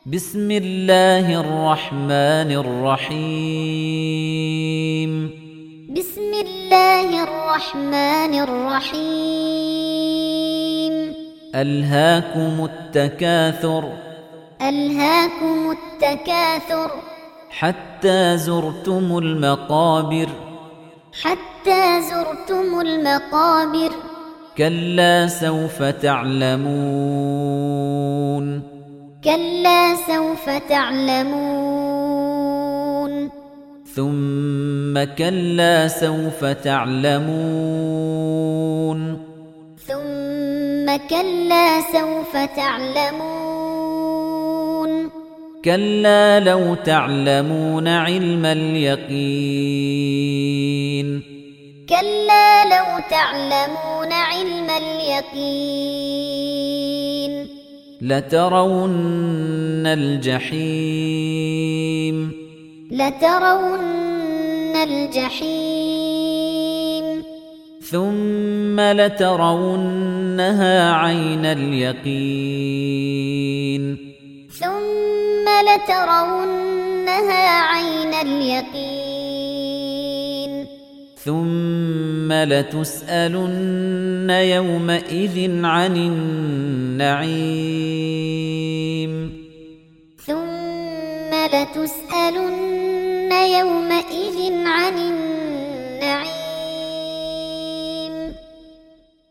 بسم الله الرحمن الرحيم بسم الله الرحمن الرحيم ألهاكم التكاثر ألهاكم التكاثر حتى زرتم المقابر حتى زرتم المقابر كلا سوف تعلمون كلا سوف تعلمون ثم كلا سوف تعلمون ثم كلا سوف تعلمون كلا لو تعلمون علم اليقين كلا لو تعلمون علم اليقين لترون الجحيم لترون الجحيم ثم لترونها عين اليقين ثم لترونها عين اليقين ثم لتسألن يومئذ عن النعيم ثم لتسألن يومئذ عن النعيم